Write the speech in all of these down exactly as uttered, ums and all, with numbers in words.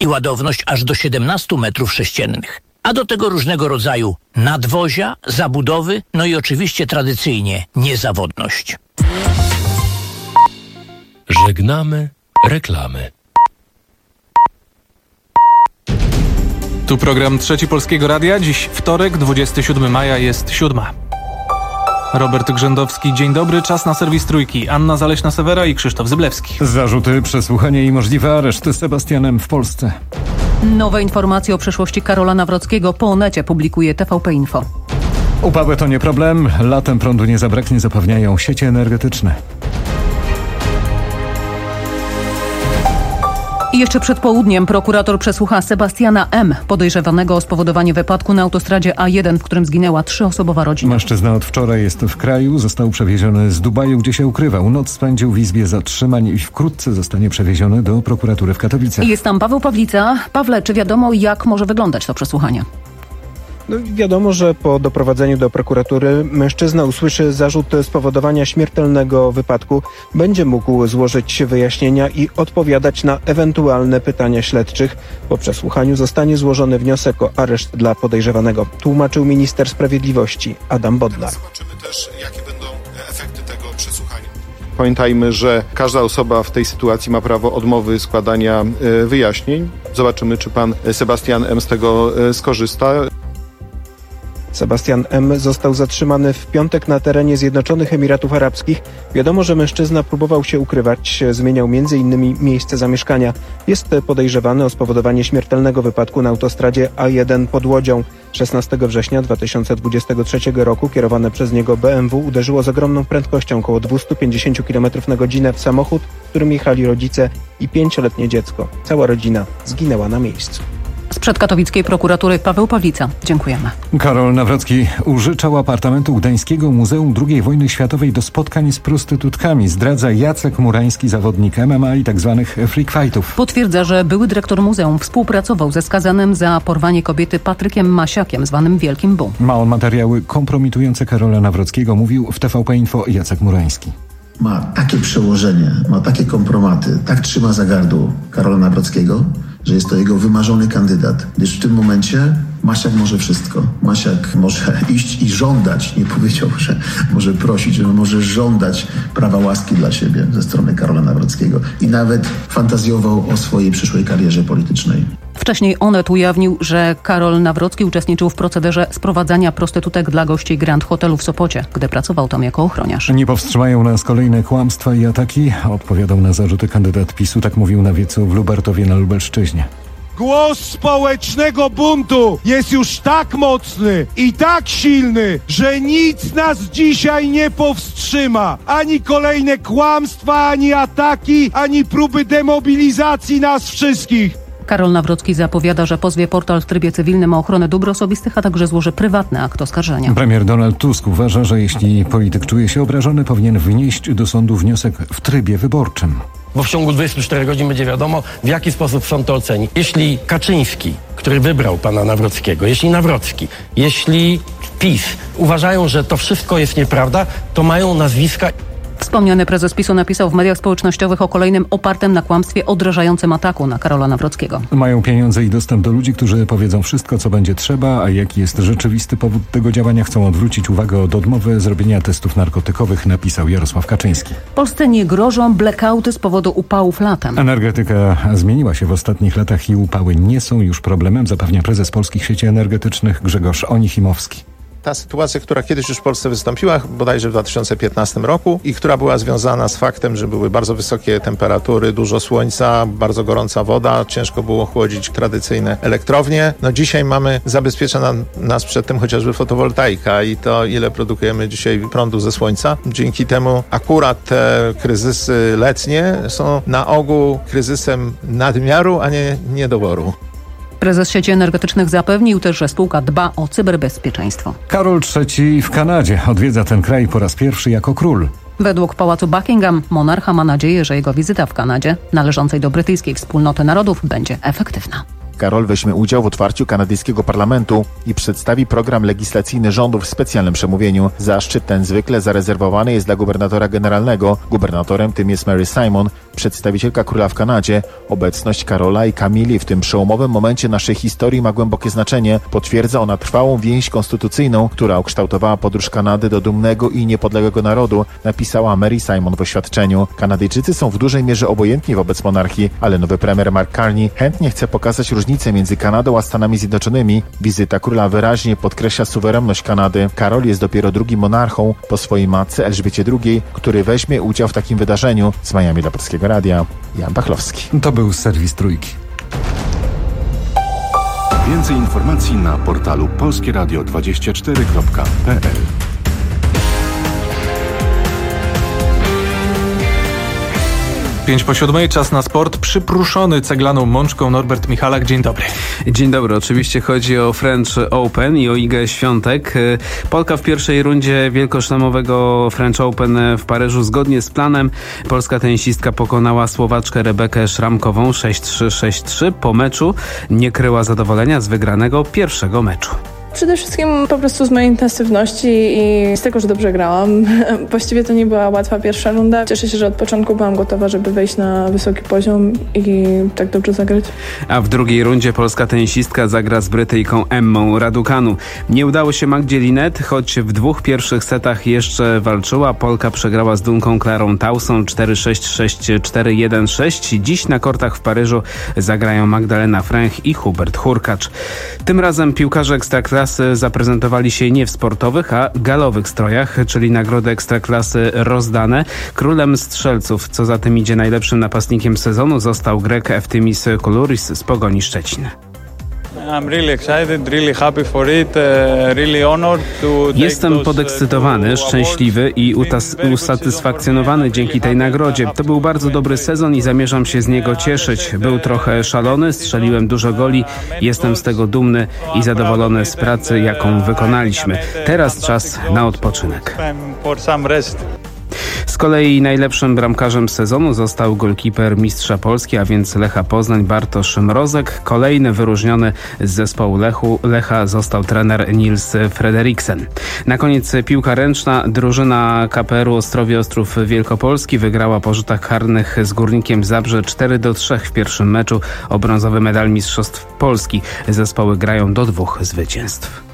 i ładowność aż do siedemnaście metrów sześciennych. A do tego różnego rodzaju nadwozia, zabudowy, no i oczywiście tradycyjnie niezawodność. Żegnamy reklamy. Tu program Trzeci Polskiego Radia. Dziś wtorek, dwudziestego siódmego maja, jest siódma. Robert Grzędowski, dzień dobry. Czas na serwis Trójki. Anna Zaleśna-Sewera i Krzysztof Zyblewski. Zarzuty, przesłuchanie i możliwy areszt Sebastianem w Polsce. Nowe informacje o przeszłości Karola Nawrockiego po Onecie publikuje T V P Info. Upały to nie problem. Latem prądu nie zabraknie, zapewniają siecie energetyczne. I jeszcze przed południem prokurator przesłucha Sebastiana M., podejrzewanego o spowodowanie wypadku na autostradzie A jeden, w którym zginęła trzyosobowa rodzina. Mężczyzna od wczoraj jest w kraju, został przewieziony z Dubaju, gdzie się ukrywał. Noc spędził w izbie zatrzymań i wkrótce zostanie przewieziony do prokuratury w Katowicach. Jest tam Paweł Pawlica. Pawle, czy wiadomo, jak może wyglądać to przesłuchanie? No, wiadomo, że po doprowadzeniu do prokuratury mężczyzna usłyszy zarzut spowodowania śmiertelnego wypadku, będzie mógł złożyć wyjaśnienia i odpowiadać na ewentualne pytania śledczych. Po przesłuchaniu zostanie złożony wniosek o areszt dla podejrzewanego, tłumaczył minister sprawiedliwości Adam Bodnar. Zobaczymy też, jakie będą efekty tego przesłuchania. Pamiętajmy, że każda osoba w tej sytuacji ma prawo odmowy składania wyjaśnień. Zobaczymy, czy pan Sebastian M. z tego skorzysta. Sebastian M. został zatrzymany w piątek na terenie Zjednoczonych Emiratów Arabskich. Wiadomo, że mężczyzna próbował się ukrywać, zmieniał między innymi miejsce zamieszkania. Jest podejrzewany o spowodowanie śmiertelnego wypadku na autostradzie A jeden pod Łodzią. szesnastego września dwa tysiące dwudziestego trzeciego roku kierowane przez niego B M W uderzyło z ogromną prędkością około dwieście pięćdziesiąt kilometrów na godzinę w samochód, w którym jechali rodzice i pięcioletnie dziecko. Cała rodzina zginęła na miejscu. Sprzed katowickiej prokuratury Paweł Pawlica. Dziękujemy. Karol Nawrocki użyczał apartamentu Gdańskiego Muzeum drugiej Wojny Światowej do spotkań z prostytutkami. Zdradza Jacek Murański, zawodnik M M A i tzw. freak fightów. Potwierdza, że były dyrektor muzeum współpracował ze skazanym za porwanie kobiety Patrykiem Masiakiem, zwanym Wielkim Bu. Ma on materiały kompromitujące Karola Nawrockiego, mówił w T V P Info Jacek Murański. Ma takie przełożenie, ma takie kompromaty, tak trzyma za gardło Karola Nawrockiego, że jest to jego wymarzony kandydat, gdyż w tym momencie Masiak może wszystko. Masiak może iść i żądać, nie powiedział, że może prosić, że może żądać prawa łaski dla siebie ze strony Karola Nawrockiego i nawet fantazjował o swojej przyszłej karierze politycznej. Wcześniej Onet ujawnił, że Karol Nawrocki uczestniczył w procederze sprowadzania prostytutek dla gości Grand Hotelu w Sopocie, gdy pracował tam jako ochroniarz. Nie powstrzymają nas kolejne kłamstwa i ataki, odpowiadał na zarzuty kandydat PiSu, tak mówił na wiecu w Lubartowie na Lubelszczyźnie. Głos społecznego buntu jest już tak mocny i tak silny, że nic nas dzisiaj nie powstrzyma. Ani kolejne kłamstwa, ani ataki, ani próby demobilizacji nas wszystkich. Karol Nawrocki zapowiada, że pozwie portal w trybie cywilnym o ochronę dóbr osobistych, a także złoży prywatny akt oskarżenia. Premier Donald Tusk uważa, że jeśli polityk czuje się obrażony, powinien wnieść do sądu wniosek w trybie wyborczym. Bo w ciągu dwudziestu czterech godzin będzie wiadomo, w jaki sposób sąd to oceni. Jeśli Kaczyński, który wybrał pana Nawrockiego, jeśli Nawrocki, jeśli PiS uważają, że to wszystko jest nieprawda, to mają nazwiska. Wspomniany prezes PiSu napisał w mediach społecznościowych o kolejnym opartym na kłamstwie odrażającym ataku na Karola Nawrockiego. Mają pieniądze i dostęp do ludzi, którzy powiedzą wszystko, co będzie trzeba, a jaki jest rzeczywisty powód tego działania, chcą odwrócić uwagę od odmowy zrobienia testów narkotykowych, napisał Jarosław Kaczyński. Polsce nie grożą blackouty z powodu upałów latem. Energetyka zmieniła się w ostatnich latach i upały nie są już problemem, zapewnia prezes Polskich Sieci Energetycznych Grzegorz Onichimowski. Ta sytuacja, która kiedyś już w Polsce wystąpiła, bodajże w dwa tysiące piętnastym roku i która była związana z faktem, że były bardzo wysokie temperatury, dużo słońca, bardzo gorąca woda, ciężko było chłodzić tradycyjne elektrownie. No dzisiaj mamy zabezpieczona nas przed tym chociażby fotowoltaika i to, ile produkujemy dzisiaj prądu ze słońca. Dzięki temu akurat te kryzysy letnie są na ogół kryzysem nadmiaru, a nie niedoboru. Prezes sieci energetycznych zapewnił też, że spółka dba o cyberbezpieczeństwo. Karol trzeci w Kanadzie odwiedza ten kraj po raz pierwszy jako król. Według Pałacu Buckingham monarcha ma nadzieję, że jego wizyta w Kanadzie, należącej do brytyjskiej wspólnoty narodów, będzie efektywna. Karol weźmie udział w otwarciu kanadyjskiego parlamentu i przedstawi program legislacyjny rządu w specjalnym przemówieniu. Zaszczyt ten zwykle zarezerwowany jest dla gubernatora generalnego. Gubernatorem tym jest Mary Simon, przedstawicielka króla w Kanadzie. Obecność Karola i Kamili w tym przełomowym momencie naszej historii ma głębokie znaczenie. Potwierdza ona trwałą więź konstytucyjną, która ukształtowała podróż Kanady do dumnego i niepodległego narodu, napisała Mary Simon w oświadczeniu. Kanadyjczycy są w dużej mierze obojętni wobec monarchii, ale nowy premier Mark Carney chętnie chce pokazać różnicę między Kanadą a Stanami Zjednoczonymi. Wizyta króla wyraźnie podkreśla suwerenność Kanady. Karol jest dopiero drugim monarchą po swojej matce Elżbiecie drugiej, który weźmie udział w takim wydarzeniu. Z Miami dla Polskiego Radia, Jan Pachlowski. To był serwis Trójki. Więcej informacji na portalu polskieradio dwadzieścia cztery kropka p l. Pięć po siódmej, czas na sport. Przypruszony ceglaną mączką Norbert Michalak. Dzień dobry. Dzień dobry. Oczywiście chodzi o French Open i o Igę Świątek. Polka w pierwszej rundzie wielkoszlemowego French Open w Paryżu zgodnie z planem. Polska tenisistka pokonała Słowaczkę Rebekę Szramkową sześć trzy sześć trzy. Po meczu nie kryła zadowolenia z wygranego pierwszego meczu. Przede wszystkim po prostu z mojej intensywności i z tego, że dobrze grałam. Właściwie to nie była łatwa pierwsza runda. Cieszę się, że od początku byłam gotowa, żeby wejść na wysoki poziom i tak dobrze zagrać. A w drugiej rundzie polska tenisistka zagra z Brytyjką Emmą Raducanu. Nie udało się Magdzie Linnet, choć w dwóch pierwszych setach jeszcze walczyła. Polka przegrała z Dunką Klarą Tauson cztery sześć sześć cztery jeden sześć. Dziś na kortach w Paryżu zagrają Magdalena Fręch i Hubert Hurkacz. Tym razem piłkarze Ekstraklasy zaprezentowali się nie w sportowych, a galowych strojach, czyli nagrody Ekstraklasy rozdane. Królem strzelców, co za tym idzie najlepszym napastnikiem sezonu, został Grek Eftymis Koulouris z Pogoni Szczecin. Jestem podekscytowany, szczęśliwy i utas- usatysfakcjonowany dzięki tej nagrodzie. To był bardzo dobry sezon i zamierzam się z niego cieszyć. Był trochę szalony, strzeliłem dużo goli, jestem z tego dumny i zadowolony z pracy, jaką wykonaliśmy. Teraz czas na odpoczynek. Z kolei najlepszym bramkarzem sezonu został golkiper mistrza Polski, a więc Lecha Poznań, Bartosz Mrozek. Kolejny wyróżniony z zespołu Lechu, Lecha został trener Nils Frederiksen. Na koniec piłka ręczna. Drużyna K P R u Ostrowie Ostrów Wielkopolski wygrała po rzutach karnych z Górnikiem Zabrze cztery do trzech w pierwszym meczu o brązowy medal mistrzostw Polski. Zespoły grają do dwóch zwycięstw.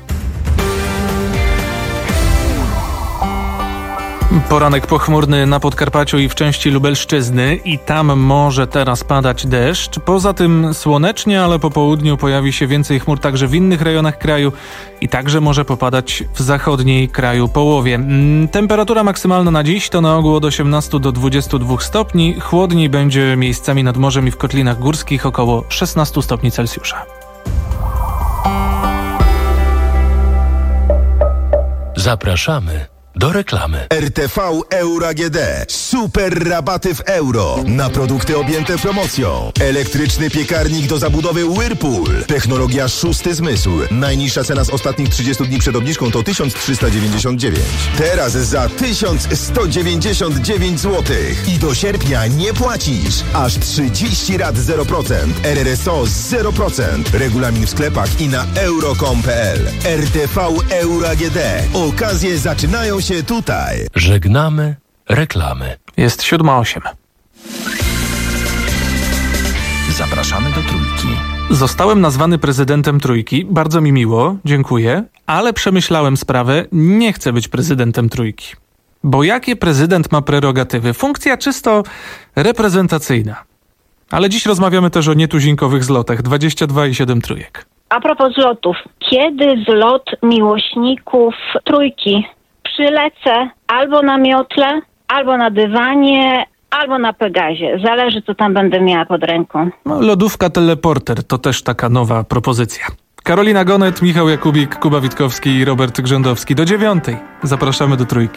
Poranek pochmurny na Podkarpaciu i w części Lubelszczyzny i tam może teraz padać deszcz. Poza tym słonecznie, ale po południu pojawi się więcej chmur także w innych rejonach kraju i także może popadać w zachodniej kraju połowie. Temperatura maksymalna na dziś to na ogół od osiemnastu do dwudziestu dwóch stopni. Chłodniej będzie miejscami nad morzem i w kotlinach górskich około szesnastu stopni Celsjusza. Zapraszamy do reklamy. R T V Euro A G D. Super rabaty w euro. Na produkty objęte promocją. Elektryczny piekarnik do zabudowy Whirlpool. Technologia szósty zmysł. Najniższa cena z ostatnich trzydziestu dni przed obniżką to tysiąc trzysta dziewięćdziesiąt dziewięć. Teraz za tysiąc sto dziewięćdziesiąt dziewięć złotych. I do sierpnia nie płacisz. Aż trzydzieści rat zero procent. R R S O zero procent. Regulamin w sklepach i na euro kropka com kropka p l. R T V Euro A G D. Okazje zaczynają się tutaj. Żegnamy reklamy. Jest siódma osiem. Zapraszamy do Trójki. Zostałem nazwany prezydentem Trójki. Bardzo mi miło, dziękuję. Ale przemyślałem sprawę. Nie chcę być prezydentem Trójki. Bo jakie prezydent ma prerogatywy? Funkcja czysto reprezentacyjna. Ale dziś rozmawiamy też o nietuzinkowych zlotach. dwadzieścia dwa i siedem trójek. A propos zlotów. Kiedy zlot miłośników Trójki? Przylecę albo na miotle, albo na dywanie, albo na Pegazie. Zależy, co tam będę miała pod ręką. No, lodówka teleporter to też taka nowa propozycja. Karolina Gonet, Michał Jakubik, Kuba Witkowski i Robert Grzędowski. Do dziewiątej. Zapraszamy do Trójki.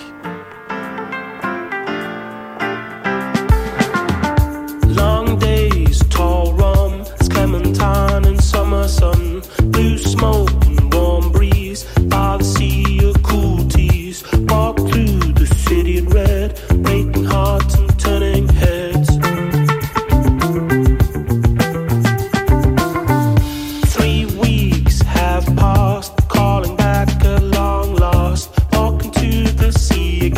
Long days, tall rum, clementine and summer sun, blue smoke and warm breeze, by the sea of cool teas, walk through the city in red, breaking hearts and turning heads. Three weeks have passed, calling back a long lost, walking to the sea again.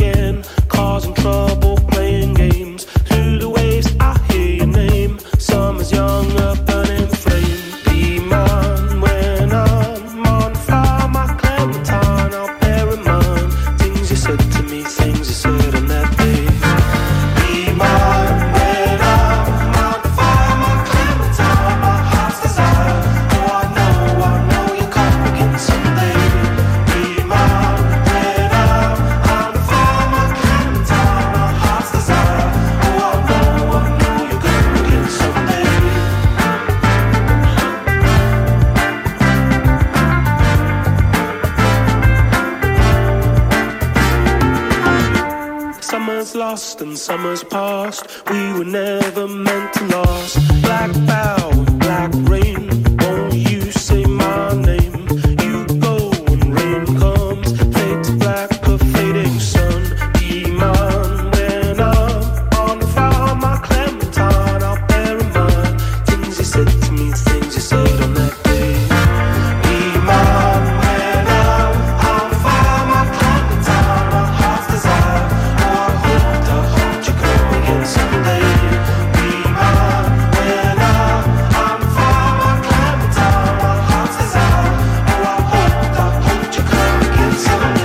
winter's lost and summer's past. We were never meant to last. Black bow, black rain. Won't you say my name? You go when rain comes. Fade to black, a fading sun. Be mine when I'm on the farm. My Clementine, I'll bear in mind things you said to me, things you said on that day. Be mine when I'm on the farm. My Clementine, my heart's desire. Oh, I hope to hold you come again someday. Be mine when I'm on the farm. My Clementine, my heart's desire. Oh, I hope to hold you come again someday.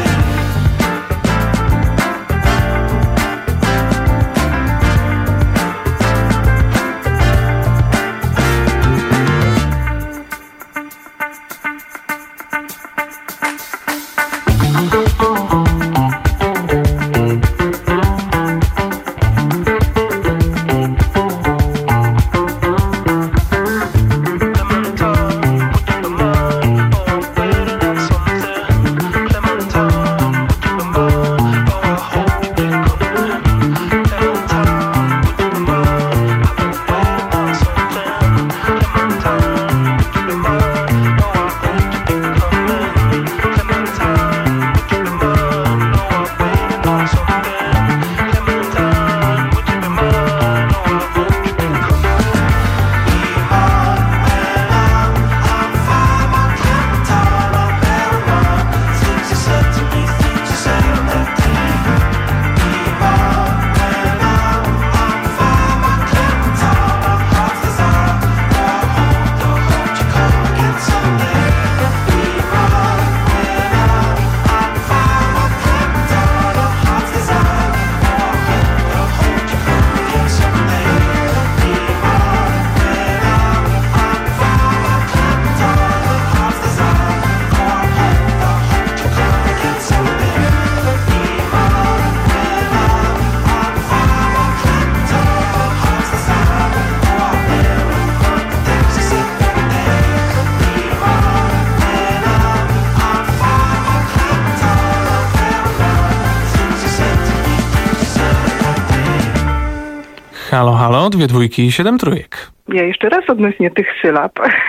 Halo, halo, dwie dwójki i siedem trójek. Ja jeszcze raz odnośnie tych sylab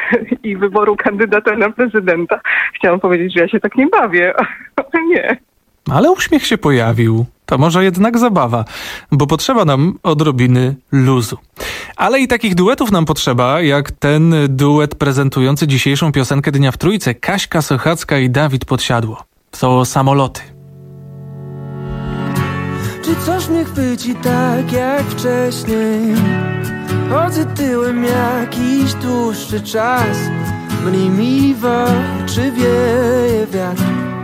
i wyboru kandydata na prezydenta chciałam powiedzieć, że ja się tak nie bawię, ale nie. Ale uśmiech się pojawił. To może jednak zabawa, bo potrzeba nam odrobiny luzu. Ale i takich duetów nam potrzeba, jak ten duet prezentujący dzisiejszą piosenkę Dnia w Trójce, Kaśka Sochacka i Dawid Podsiadło. To Samoloty. Czy coś mnie chwyci tak jak wcześniej? Chodzę tyłem jakiś dłuższy czas. Mniej mi w oczy wieje wiatr.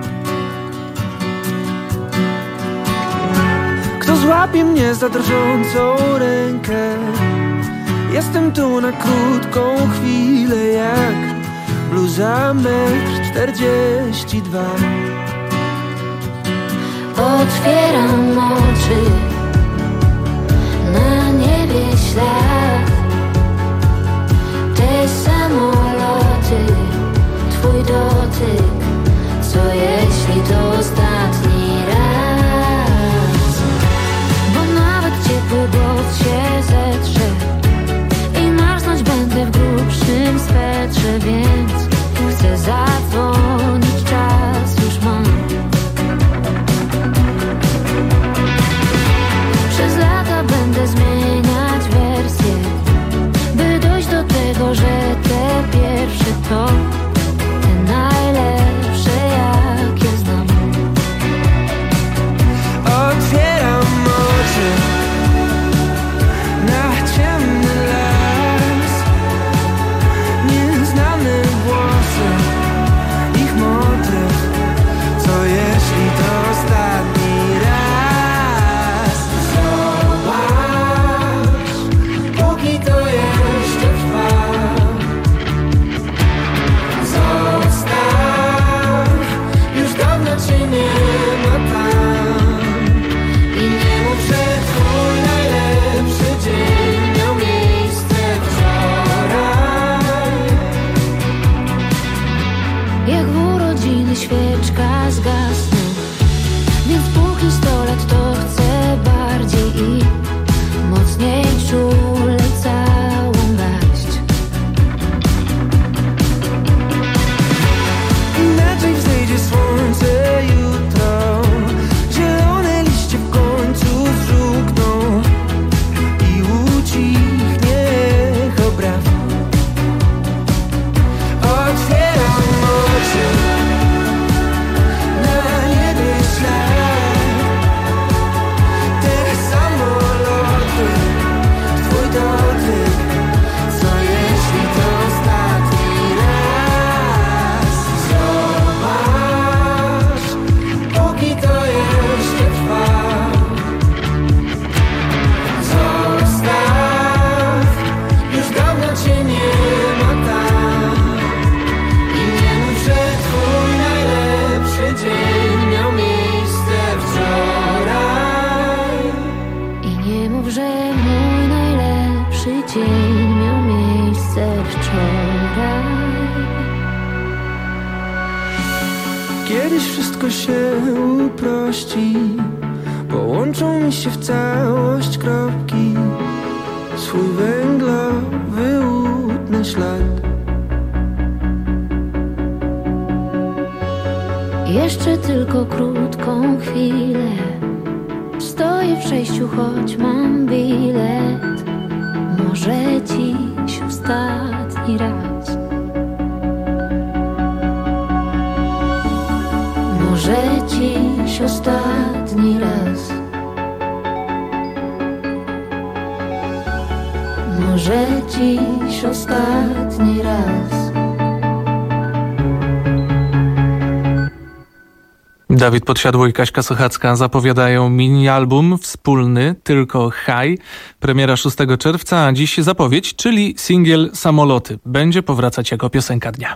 Kto złapie mnie za drżącą rękę? Jestem tu na krótką chwilę jak bluza metr czterdzieści dwa. Otwieram oczy, na niebie ślad. Te samoloty, twój dotyk. Co jeśli to ostatni raz? Bo nawet ciepły bot się zetrze i marznąć będę w grubszym swetrze, więc chcę zadzwonić, czas już mam. Przez lata będę zmieniać wersję, by dojść do tego, że te pierwsze to te najlepsze, jakie znam. Otwieram oczy na ciemny las. Nieznane włosy, ich motyw. Co jeśli to ostatni raz? Zobacz, póki to jeszcze trwa. Zostaw, już dawno cię nie ma tam. I nie mów, że twój najlepszy dzień miał miejsce wczoraj. Jak w urodziny świeczka zgasnę, więc póki sto lat to chcę bardziej kiedyś wszystko się uprości, połączą mi się w całość kropki, swój węglowy łudny ślad. Jeszcze tylko krótką chwilę, stoję w przejściu, choć mam bilet. Może dziś ostatni raz, może dziś ostatni raz, może dziś ostatni raz. Dawid Podsiadło i Kaśka Sochacka zapowiadają mini-album wspólny, tylko Haj. Premiera szóstego czerwca, a dziś zapowiedź, czyli singiel Samoloty. Będzie powracać jako piosenka dnia.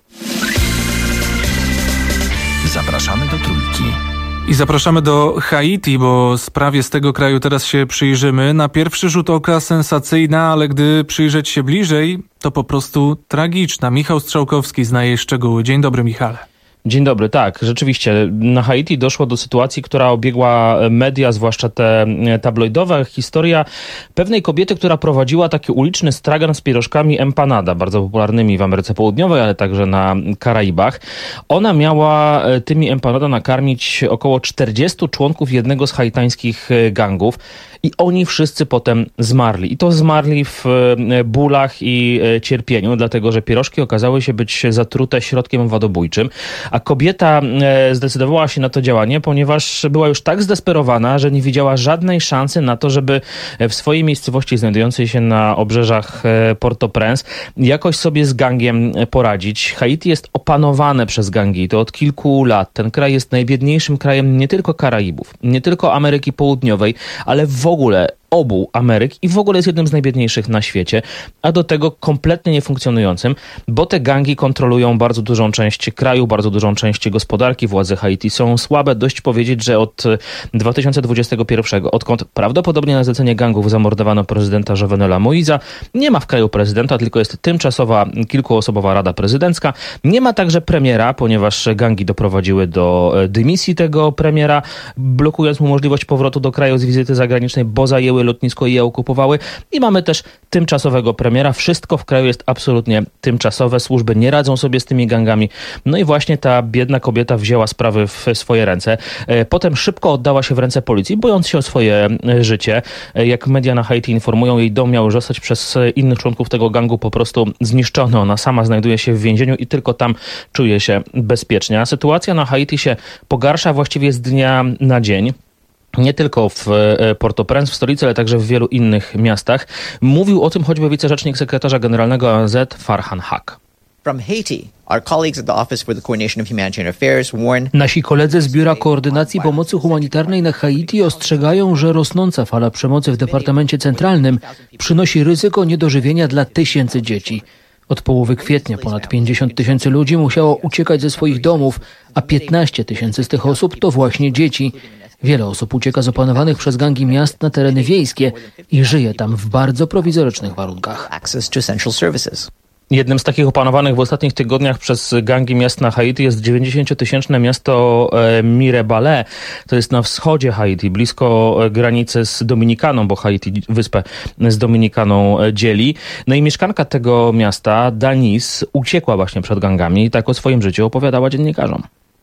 Zapraszamy do Trójki. I zapraszamy do Haiti, bo sprawie z tego kraju teraz się przyjrzymy. Na pierwszy rzut oka sensacyjna, ale gdy przyjrzeć się bliżej, to po prostu tragiczna. Michał Strzałkowski zna jej szczegóły. Dzień dobry, Michale. Dzień dobry, tak, rzeczywiście na Haiti doszło do sytuacji, która obiegła media, zwłaszcza te tabloidowe. Historia pewnej kobiety, która prowadziła taki uliczny stragan z pierożkami empanada, bardzo popularnymi w Ameryce Południowej, ale także na Karaibach. Ona miała tymi empanada nakarmić około czterdziestu członków jednego z haitańskich gangów i oni wszyscy potem zmarli. I to zmarli w bólach i cierpieniu, dlatego że pierożki okazały się być zatrute środkiem wodobójczym. A kobieta zdecydowała się na to działanie, ponieważ była już tak zdesperowana, że nie widziała żadnej szansy na to, żeby w swojej miejscowości znajdującej się na obrzeżach Port-au-Prince jakoś sobie z gangiem poradzić. Haiti jest opanowane przez gangi i to od kilku lat. Ten kraj jest najbiedniejszym krajem nie tylko Karaibów, nie tylko Ameryki Południowej, ale w ogóle obu Ameryk i w ogóle jest jednym z najbiedniejszych na świecie, a do tego kompletnie niefunkcjonującym, bo te gangi kontrolują bardzo dużą część kraju, bardzo dużą część gospodarki. Władze Haiti są słabe. Dość powiedzieć, że od dwa tysiące dwudziestego pierwszego, odkąd prawdopodobnie na zlecenie gangów zamordowano prezydenta Jovenela Moïsa, nie ma w kraju prezydenta, tylko jest tymczasowa kilkuosobowa rada prezydencka. Nie ma także premiera, ponieważ gangi doprowadziły do dymisji tego premiera, blokując mu możliwość powrotu do kraju z wizyty zagranicznej, bo zajęły lotnisko i je okupowały. I mamy też tymczasowego premiera. Wszystko w kraju jest absolutnie tymczasowe. Służby nie radzą sobie z tymi gangami. No i właśnie ta biedna kobieta wzięła sprawy w swoje ręce. Potem szybko oddała się w ręce policji, bojąc się o swoje życie. Jak media na Haiti informują, jej dom miał zostać przez innych członków tego gangu po prostu zniszczony. Ona sama znajduje się w więzieniu i tylko tam czuje się bezpiecznie. A sytuacja na Haiti się pogarsza właściwie z dnia na dzień. Nie tylko w Port-au-Prince, w stolicy, ale także w wielu innych miastach. Mówił o tym choćby wicerzecznik sekretarza generalnego O N Z Farhan Haq. From Haiti, our colleagues at the Office for the Coordination of Humanitarian Affairs warn... Nasi koledzy z Biura Koordynacji Pomocy Humanitarnej na Haiti ostrzegają, że rosnąca fala przemocy w Departamencie Centralnym przynosi ryzyko niedożywienia dla tysięcy dzieci. Od połowy kwietnia ponad pięćdziesiąt tysięcy ludzi musiało uciekać ze swoich domów, a piętnaście tysięcy z tych osób to właśnie dzieci. Wiele osób ucieka z opanowanych przez gangi miast na tereny wiejskie i żyje tam w bardzo prowizorycznych warunkach. Jednym z takich opanowanych w ostatnich tygodniach przez gangi miast na Haiti jest dziewięćdziesięciotysięczne miasto Mirebalais. To jest na wschodzie Haiti, blisko granicy z Dominikaną, bo Haiti wyspę z Dominikaną dzieli. No i mieszkanka tego miasta, Danis, uciekła właśnie przed gangami i tak o swoim życiu opowiadała dziennikarzom.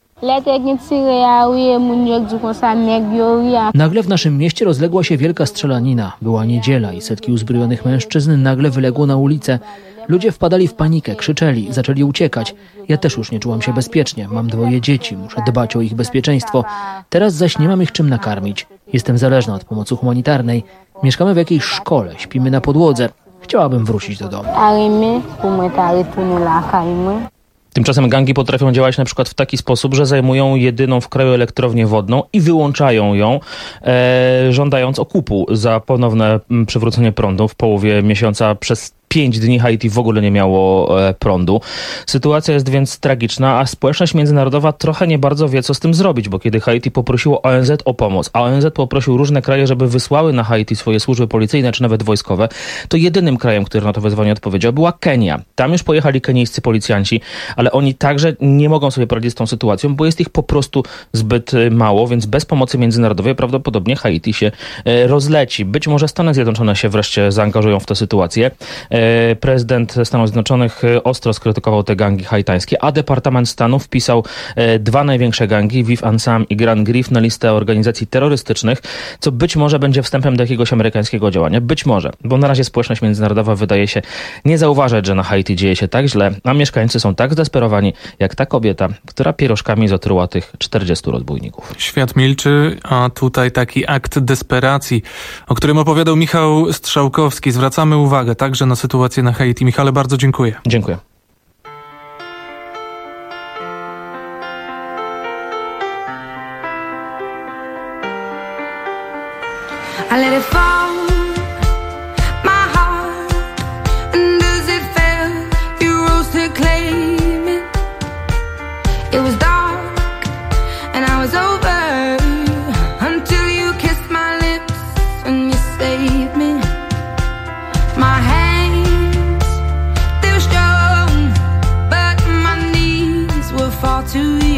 Nagle w naszym mieście rozległa się wielka strzelanina. Była niedziela i setki uzbrojonych mężczyzn nagle wyległo na ulicę. Ludzie wpadali w panikę, krzyczeli, zaczęli uciekać. Ja też już nie czułam się bezpiecznie. Mam dwoje dzieci, muszę dbać o ich bezpieczeństwo. Teraz zaś nie mam ich czym nakarmić. Jestem zależna od pomocy humanitarnej. Mieszkamy w jakiejś szkole, śpimy na podłodze. Chciałabym wrócić do domu. Tymczasem gangi potrafią działać na przykład w taki sposób, że zajmują jedyną w kraju elektrownię wodną i wyłączają ją, e, żądając okupu za ponowne przywrócenie prądu w połowie miesiąca przez pięć dni Haiti w ogóle nie miało prądu. Sytuacja jest więc tragiczna, a społeczność międzynarodowa trochę nie bardzo wie, co z tym zrobić, bo kiedy Haiti poprosiło O N Z o pomoc, a O N Z poprosił różne kraje, żeby wysłały na Haiti swoje służby policyjne czy nawet wojskowe, to jedynym krajem, który na to wezwanie odpowiedział, była Kenia. Tam już pojechali kenijscy policjanci, ale oni także nie mogą sobie poradzić z tą sytuacją, bo jest ich po prostu zbyt mało, więc bez pomocy międzynarodowej prawdopodobnie Haiti się rozleci. Być może Stany Zjednoczone się wreszcie zaangażują w tę sytuację. Prezydent Stanów Zjednoczonych ostro skrytykował te gangi haitańskie, a Departament Stanu wpisał dwa największe gangi, Viv Ansam i Grand Grif, na listę organizacji terrorystycznych, co być może będzie wstępem do jakiegoś amerykańskiego działania. Być może, bo na razie społeczność międzynarodowa wydaje się nie zauważać, że na Haiti dzieje się tak źle, a mieszkańcy są tak zdesperowani, jak ta kobieta, która pierożkami zatruła tych czterdziestu rozbójników. Świat milczy, a tutaj taki akt desperacji, o którym opowiadał Michał Strzałkowski. Zwracamy uwagę także na sytuację na Haiti. Michale, bardzo dziękuję. Dziękuję. I let it fall, my heart, and as it fell, you rose to claim it. It was dark, and I was over, until you kissed my lips, and you saved me. My hands, they were strong, but my knees were far too weak.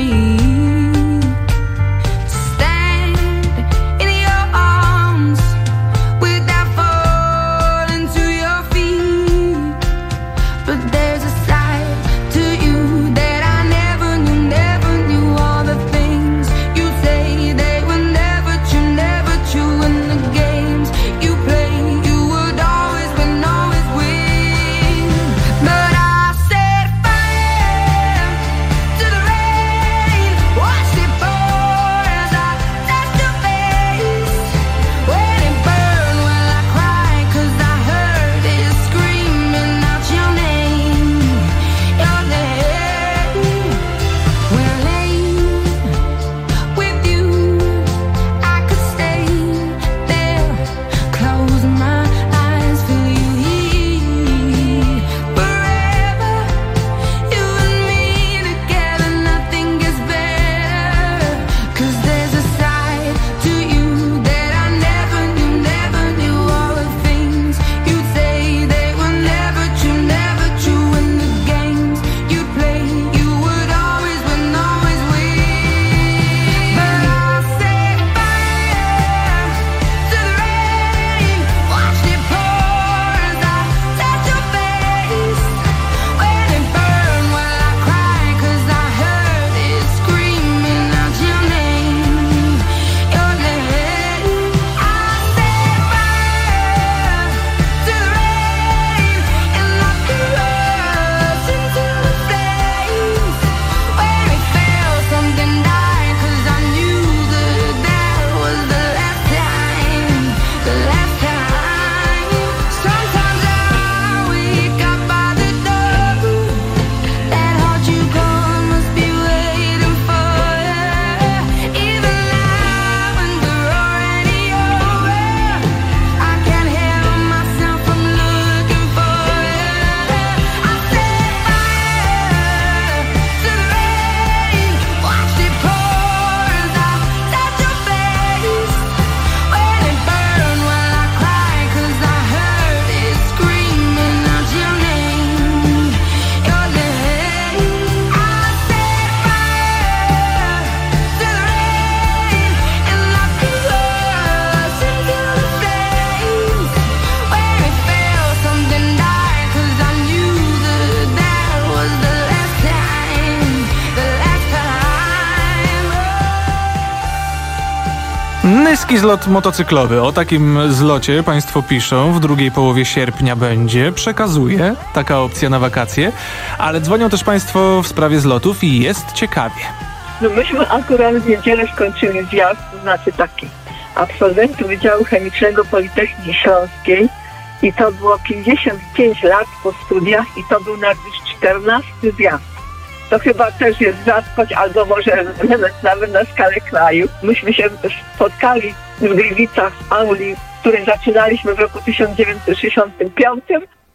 Niski zlot motocyklowy. O takim zlocie państwo piszą. W drugiej połowie sierpnia będzie. Przekazuje taka opcja na wakacje. Ale dzwonią też państwo w sprawie zlotów i jest ciekawie. No myśmy akurat w niedzielę skończyli zjazd, to znaczy taki absolwentów Wydziału Chemicznego Politechniki Śląskiej i to było pięćdziesiąt pięć lat po studiach i to był nasz czternasty zjazd. To chyba też jest rzadkość, albo może nawet na skalę kraju. Myśmy się spotkali w Gliwicach w auli, w której zaczynaliśmy w roku tysiąc dziewięćset sześćdziesiątym piątym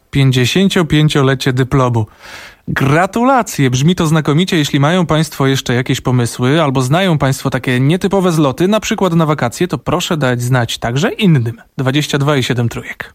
pięćdziesięciopięciolecie dyplomu. Gratulacje! Brzmi to znakomicie. Jeśli mają Państwo jeszcze jakieś pomysły albo znają Państwo takie nietypowe zloty, na przykład na wakacje, to proszę dać znać także innym. dwadzieścia dwa i siedem trójek.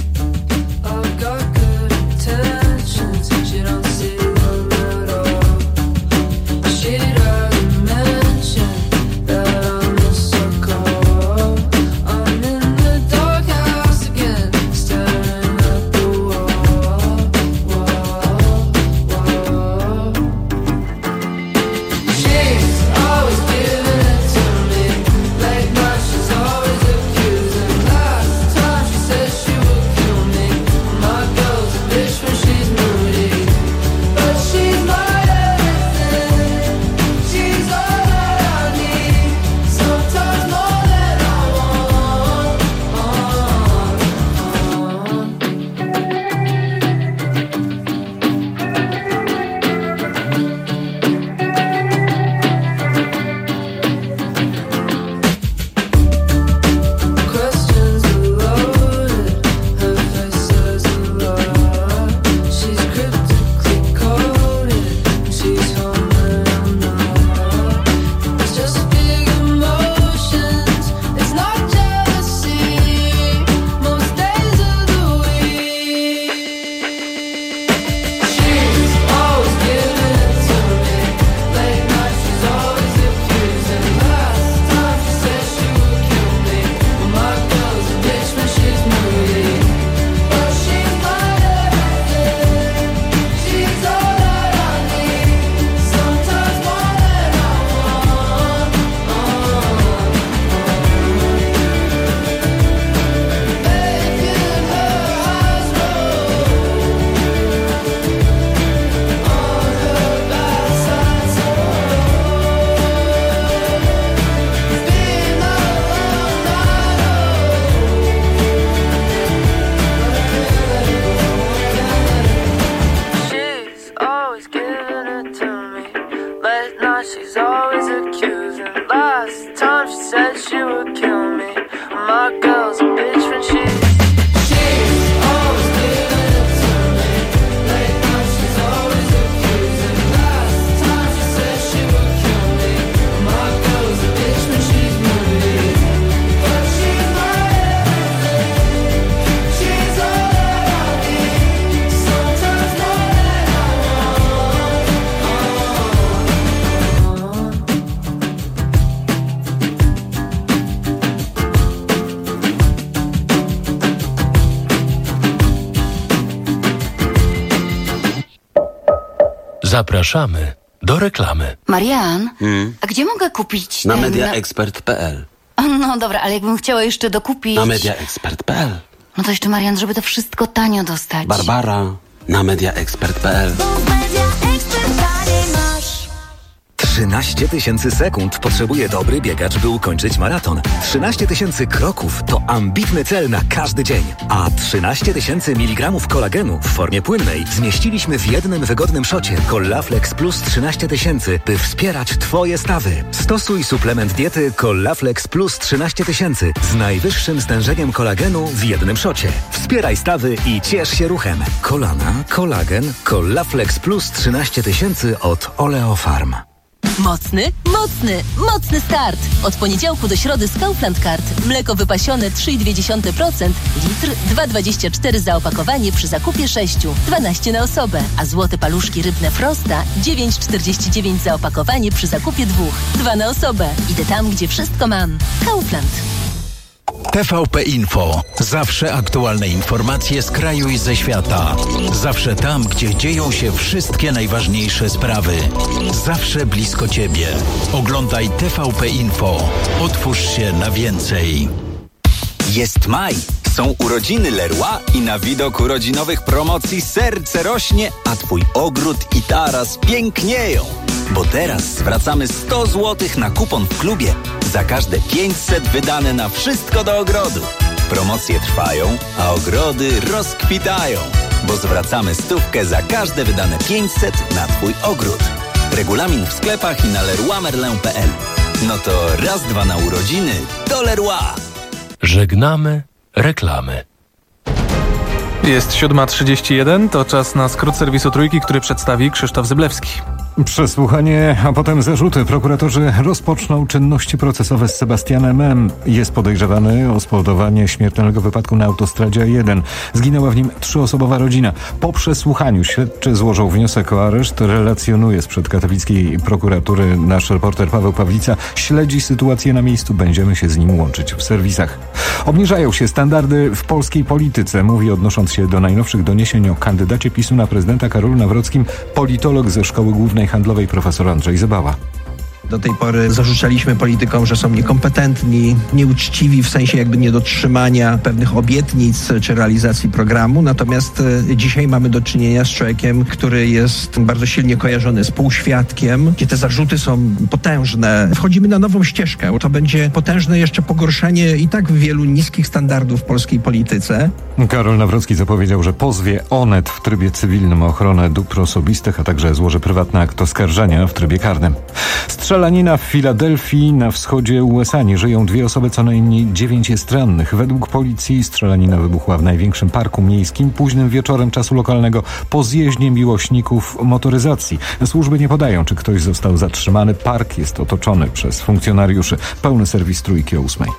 Zapraszamy do reklamy. Marian, Hmm? a gdzie mogę kupić... Na ten- mediaexpert kropka p l. No dobra, ale jakbym chciała jeszcze dokupić... Na mediaexpert kropka p l. No to jeszcze, Marian, żeby to wszystko tanio dostać. Barbara. Na mediaexpert kropka p l. trzynaście tysięcy sekund potrzebuje dobry biegacz, by ukończyć maraton. trzynaście tysięcy kroków to ambitny cel na każdy dzień. A trzynaście tysięcy miligramów kolagenu w formie płynnej zmieściliśmy w jednym wygodnym szocie Collaflex Plus trzynaście tysięcy, by wspierać Twoje stawy. Stosuj suplement diety Collaflex Plus trzynaście tysięcy z najwyższym stężeniem kolagenu w jednym szocie. Wspieraj stawy i ciesz się ruchem. Kolana, kolagen, Collaflex Plus trzynaście tysięcy od Oleofarm. Mocny, mocny, mocny start! Od poniedziałku do środy z Kaufland Card. Mleko wypasione trzy przecinek dwa procent, litr dwa przecinek dwadzieścia cztery za opakowanie przy zakupie sześciu, dwanaście na osobę. A złote paluszki rybne Frosta dziewięć przecinek czterdzieści dziewięć za opakowanie przy zakupie dwóch, dwa na osobę. Idę tam, gdzie wszystko mam. Kaufland. T V P Info. Zawsze aktualne informacje z kraju i ze świata. Zawsze tam, gdzie dzieją się wszystkie najważniejsze sprawy. Zawsze blisko Ciebie. Oglądaj T V P Info. Otwórz się na więcej. Jest maj, są urodziny Leroy i na widok urodzinowych promocji serce rośnie, a Twój ogród i taras pięknieją. Bo teraz zwracamy sto złotych na kupon w klubie za każde pięćset wydane na wszystko do ogrodu. Promocje trwają, a ogrody rozkwitają, bo zwracamy stówkę za każde wydane pięćset na Twój ogród. Regulamin w sklepach i na leroy merlin kropka p l. No to raz, dwa na urodziny do Leroy. Żegnamy reklamy. Jest siódma trzydzieści jeden, to czas na skrót serwisu Trójki, który przedstawi Krzysztof Zyblewski. Przesłuchanie, a potem zarzuty. Prokuratorzy rozpoczną czynności procesowe z Sebastianem M. Jest podejrzewany o spowodowanie śmiertelnego wypadku na autostradzie A jeden. Zginęła w nim trzyosobowa rodzina. Po przesłuchaniu śledczy złożą wniosek o areszt. Relacjonuje sprzed katowickiej prokuratury nasz reporter Paweł Pawlica. Śledzi sytuację na miejscu. Będziemy się z nim łączyć w serwisach. Obniżają się standardy w polskiej polityce, mówi odnosząc się do najnowszych doniesień o kandydacie PiSu na prezydenta Karolu Nawrockim politolog ze Szkoły Głównej Handlowej profesor Andrzej Zybała. Do tej pory zarzucaliśmy politykom, że są niekompetentni, nieuczciwi w sensie jakby niedotrzymania pewnych obietnic czy realizacji programu. Natomiast e, dzisiaj mamy do czynienia z człowiekiem, który jest bardzo silnie kojarzony z półświadkiem, gdzie te zarzuty są potężne. Wchodzimy na nową ścieżkę. To będzie potężne jeszcze pogorszenie i tak wielu niskich standardów w polskiej polityce. Karol Nawrocki zapowiedział, że pozwie Onet w trybie cywilnym o ochronę dóbr osobistych, a także złoży prywatny akt oskarżenia w trybie karnym. Strzelanina w Filadelfii na wschodzie U S A. Nie żyją dwie osoby, co najmniej dziewięć jest rannych. Według policji strzelanina wybuchła w największym parku miejskim późnym wieczorem czasu lokalnego po zjeździe miłośników motoryzacji. Służby nie podają, czy ktoś został zatrzymany. Park jest otoczony przez funkcjonariuszy. Pełny serwis Trójki o ósmej.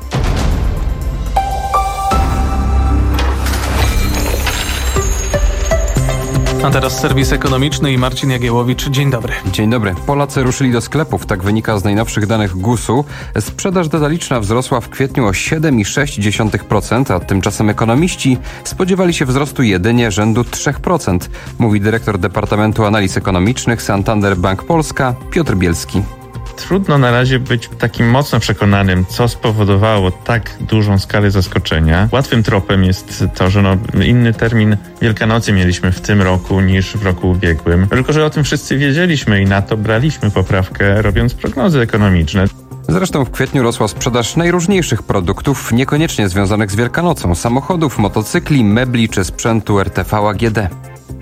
A teraz serwis ekonomiczny i Marcin Jagiełowicz. Dzień dobry. Dzień dobry. Polacy ruszyli do sklepów, tak wynika z najnowszych danych gusu. Sprzedaż detaliczna wzrosła w kwietniu o siedem przecinek sześć procent, a tymczasem ekonomiści spodziewali się wzrostu jedynie rzędu trzy procent, mówi dyrektor Departamentu Analiz Ekonomicznych Santander Bank Polska Piotr Bielski. Trudno na razie być takim mocno przekonanym, co spowodowało tak dużą skalę zaskoczenia. Łatwym tropem jest to, że no, inny termin Wielkanocy mieliśmy w tym roku niż w roku ubiegłym. Tylko że o tym wszyscy wiedzieliśmy i na to braliśmy poprawkę, robiąc prognozy ekonomiczne. Zresztą w kwietniu rosła sprzedaż najróżniejszych produktów, niekoniecznie związanych z Wielkanocą. Samochodów, motocykli, mebli czy sprzętu R T V A G D.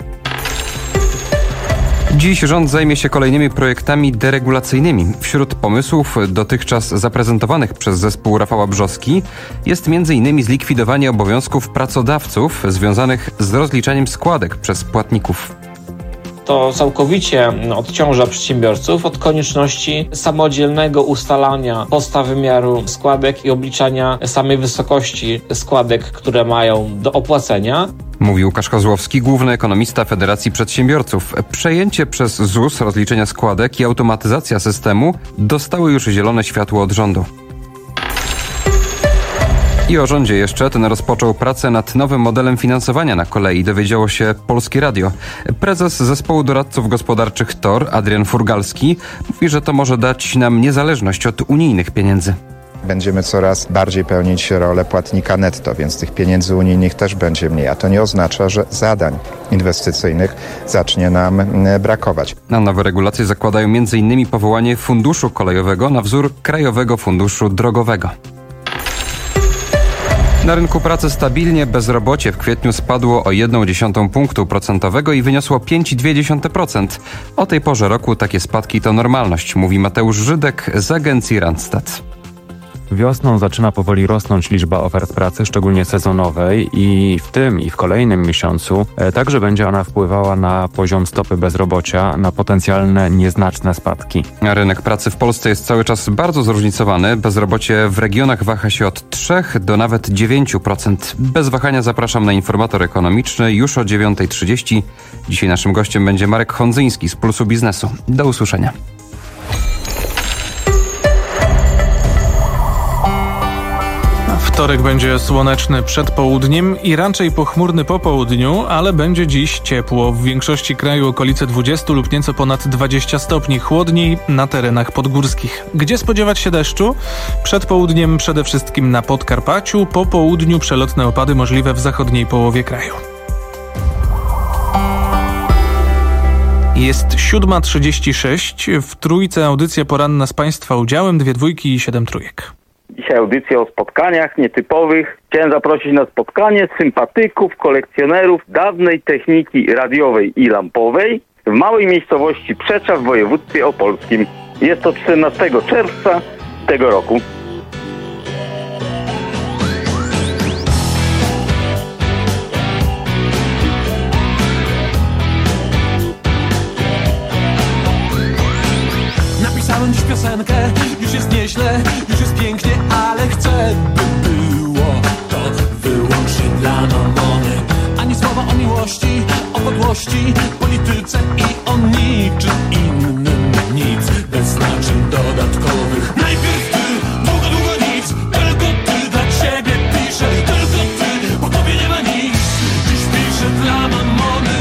Dziś rząd zajmie się kolejnymi projektami deregulacyjnymi. Wśród pomysłów dotychczas zaprezentowanych przez zespół Rafała Brzoski jest między innymi zlikwidowanie obowiązków pracodawców związanych z rozliczaniem składek przez płatników. To całkowicie odciąża przedsiębiorców od konieczności samodzielnego ustalania podstaw wymiaru składek i obliczania samej wysokości składek, które mają do opłacenia. Mówi Łukasz Kozłowski, główny ekonomista Federacji Przedsiębiorców. Przejęcie przez Z U S rozliczenia składek i automatyzacja systemu dostały już zielone światło od rządu. I o rządzie jeszcze. Ten rozpoczął pracę nad nowym modelem finansowania na kolei, dowiedziało się Polskie Radio. Prezes Zespołu Doradców Gospodarczych T O R, Adrian Furgalski, mówi, że to może dać nam niezależność od unijnych pieniędzy. Będziemy coraz bardziej pełnić rolę płatnika netto, więc tych pieniędzy unijnych też będzie mniej, a to nie oznacza, że zadań inwestycyjnych zacznie nam brakować. A nowe regulacje zakładają między innymi powołanie funduszu kolejowego na wzór Krajowego Funduszu Drogowego. Na rynku pracy stabilnie, bezrobocie w kwietniu spadło o jedną dziesiątą punktu procentowego i wyniosło pięć przecinek dwa procent. O tej porze roku takie spadki to normalność, mówi Mateusz Żydek z agencji Randstad. Wiosną zaczyna powoli rosnąć liczba ofert pracy, szczególnie sezonowej, i w tym i w kolejnym miesiącu e, także będzie ona wpływała na poziom stopy bezrobocia, na potencjalne nieznaczne spadki. Rynek pracy w Polsce jest cały czas bardzo zróżnicowany. Bezrobocie w regionach waha się od trzech do nawet dziewięciu procent. Bez wahania zapraszam na informator ekonomiczny już o dziewiąta trzydzieści. Dzisiaj naszym gościem będzie Marek Hondzyński z Pulsu Biznesu. Do usłyszenia. Wtorek będzie słoneczny przed południem i raczej pochmurny po południu, ale będzie dziś ciepło. W większości kraju okolice dwudziestu lub nieco ponad dwudziestu stopni, chłodniej na terenach podgórskich. Gdzie spodziewać się deszczu? Przed południem przede wszystkim na Podkarpaciu, po południu przelotne opady możliwe w zachodniej połowie kraju. Jest siódma trzydzieści sześć. W Trójce audycja poranna z Państwa udziałem, dwie dwójki i siedem trójek. Dzisiaj audycja o spotkaniach nietypowych. Chciałem zaprosić na spotkanie sympatyków, kolekcjonerów dawnej techniki radiowej i lampowej w małej miejscowości Przecza w województwie opolskim. Jest to czternastego czerwca tego roku. piosenkę. Już jest nieźle, już jest pięknie, ale chcę, by było to wyłącznie dla mamony. Ani słowa o miłości, o podłości, polityce i o niczym innym. Nic bez znaczeń dodatkowych. Najpierw ty, długo, długo nic, tylko ty dla ciebie piszę, tylko ty, bo tobie nie ma nic. Dziś piszę dla mamony.